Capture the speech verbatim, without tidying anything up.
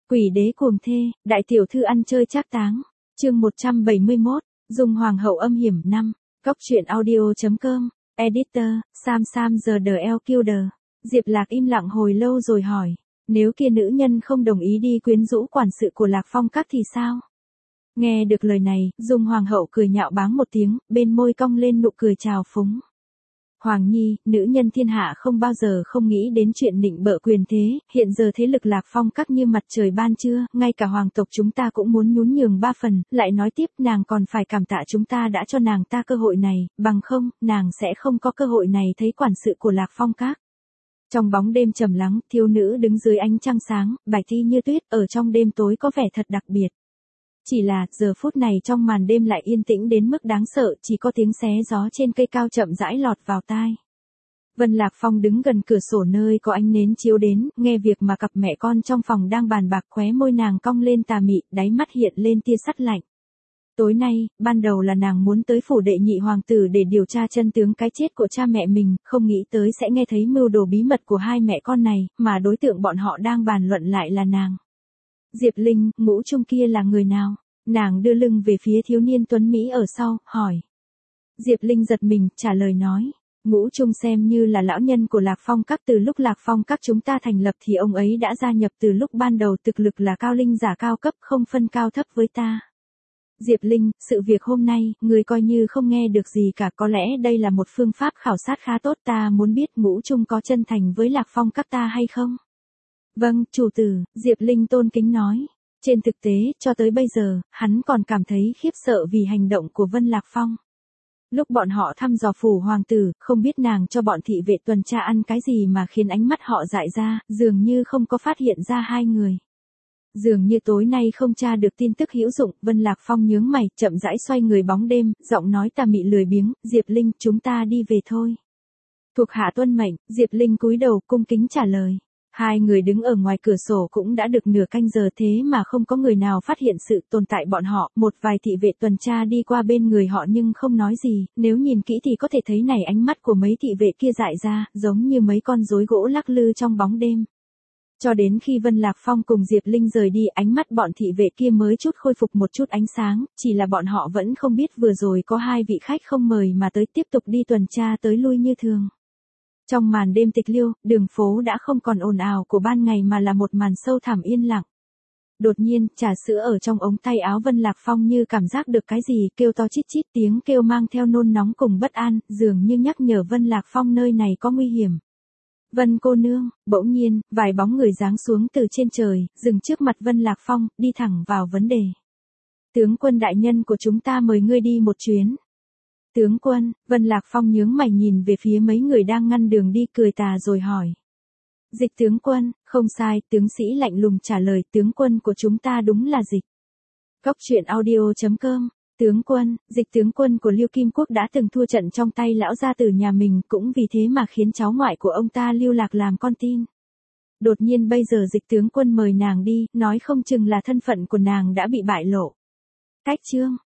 Quỷ đế cuồng thê, đại tiểu thư ăn chơi trác táng. Chương một trăm bảy mươi mốt, Dung hoàng hậu âm hiểm năm. Góc truyện audio.com. Editor, Sam Sam the L Killer. Diệp Lạc im lặng hồi lâu rồi hỏi, nếu kia nữ nhân không đồng ý đi quyến rũ quản sự của Lạc Phong các thì sao? Nghe được lời này, Dung hoàng hậu cười nhạo báng một tiếng, bên môi cong lên nụ cười trào phúng. Hoàng Nhi, nữ nhân thiên hạ không bao giờ không nghĩ đến chuyện nịnh bợ quyền thế, hiện giờ thế lực Lạc Phong các như mặt trời ban trưa, ngay cả hoàng tộc chúng ta cũng muốn nhún nhường ba phần, lại nói tiếp nàng còn phải cảm tạ chúng ta đã cho nàng ta cơ hội này, bằng không, nàng sẽ không có cơ hội này thấy quản sự của Lạc Phong các. Trong bóng đêm trầm lắng, thiếu nữ đứng dưới ánh trăng sáng, bạch ti như tuyết, ở trong đêm tối có vẻ thật đặc biệt. Chỉ là, giờ phút này trong màn đêm lại yên tĩnh đến mức đáng sợ, chỉ có tiếng xé gió trên cây cao chậm rãi lọt vào tai. Vân Lạc Phong đứng gần cửa sổ nơi có ánh nến chiếu đến, nghe việc mà cặp mẹ con trong phòng đang bàn bạc, khóe môi nàng cong lên tà mị, đáy mắt hiện lên tia sắt lạnh. Tối nay, ban đầu là nàng muốn tới phủ đệ nhị hoàng tử để điều tra chân tướng cái chết của cha mẹ mình, không nghĩ tới sẽ nghe thấy mưu đồ bí mật của hai mẹ con này, mà đối tượng bọn họ đang bàn luận lại là nàng. Diệp Linh, Ngũ Trung kia là người nào? Nàng đưa lưng về phía thiếu niên tuấn Mỹ ở sau, hỏi. Diệp Linh giật mình, trả lời nói. Ngũ Trung xem như là lão nhân của Lạc Phong các, từ lúc Lạc Phong các chúng ta thành lập thì ông ấy đã gia nhập từ lúc ban đầu, thực lực là cao linh giả cao cấp, không phân cao thấp với ta. Diệp Linh, sự việc hôm nay, người coi như không nghe được gì cả, có lẽ đây là một phương pháp khảo sát khá tốt, ta muốn biết Ngũ Trung có chân thành với Lạc Phong các ta hay không? Vâng, chủ tử, Diệp Linh tôn kính nói. Trên thực tế, cho tới bây giờ, hắn còn cảm thấy khiếp sợ vì hành động của Vân Lạc Phong. Lúc bọn họ thăm dò phủ hoàng tử, không biết nàng cho bọn thị vệ tuần tra ăn cái gì mà khiến ánh mắt họ dại ra, dường như không có phát hiện ra hai người. Dường như tối nay không tra được tin tức hữu dụng, Vân Lạc Phong nhướng mày, chậm rãi xoay người bóng đêm, giọng nói tà mị lười biếng, Diệp Linh, chúng ta đi về thôi. Thuộc hạ tuân mệnh, Diệp Linh cúi đầu cung kính trả lời. Hai người đứng ở ngoài cửa sổ cũng đã được nửa canh giờ thế mà không có người nào phát hiện sự tồn tại bọn họ, một vài thị vệ tuần tra đi qua bên người họ nhưng không nói gì, nếu nhìn kỹ thì có thể thấy này ánh mắt của mấy thị vệ kia dại ra, giống như mấy con rối gỗ lắc lư trong bóng đêm. Cho đến khi Vân Lạc Phong cùng Diệp Linh rời đi, ánh mắt bọn thị vệ kia mới chút khôi phục một chút ánh sáng, chỉ là bọn họ vẫn không biết vừa rồi có hai vị khách không mời mà tới tiếp tục đi tuần tra tới lui như thường. Trong màn đêm tịch liêu, đường phố đã không còn ồn ào của ban ngày mà là một màn sâu thẳm yên lặng. Đột nhiên, trà sữa ở trong ống tay áo Vân Lạc Phong như cảm giác được cái gì, kêu to chít chít, tiếng kêu mang theo nôn nóng cùng bất an, dường như nhắc nhở Vân Lạc Phong nơi này có nguy hiểm. Vân cô nương, bỗng nhiên, vài bóng người giáng xuống từ trên trời, dừng trước mặt Vân Lạc Phong, đi thẳng vào vấn đề. Tướng quân đại nhân của chúng ta mời ngươi đi một chuyến. Tướng quân, Vân Lạc Phong nhướng mày nhìn về phía mấy người đang ngăn đường đi, cười tà rồi hỏi. Dịch tướng quân, không sai, tướng sĩ lạnh lùng trả lời, tướng quân của chúng ta đúng là Dịch. Góc truyện audio.com. Tướng quân, Dịch tướng quân của Liêu Kim Quốc đã từng thua trận trong tay lão gia tử nhà mình, cũng vì thế mà khiến cháu ngoại của ông ta lưu lạc làm con tin. Đột nhiên bây giờ Dịch tướng quân mời nàng đi, nói không chừng là thân phận của nàng đã bị bại lộ. Cách chương.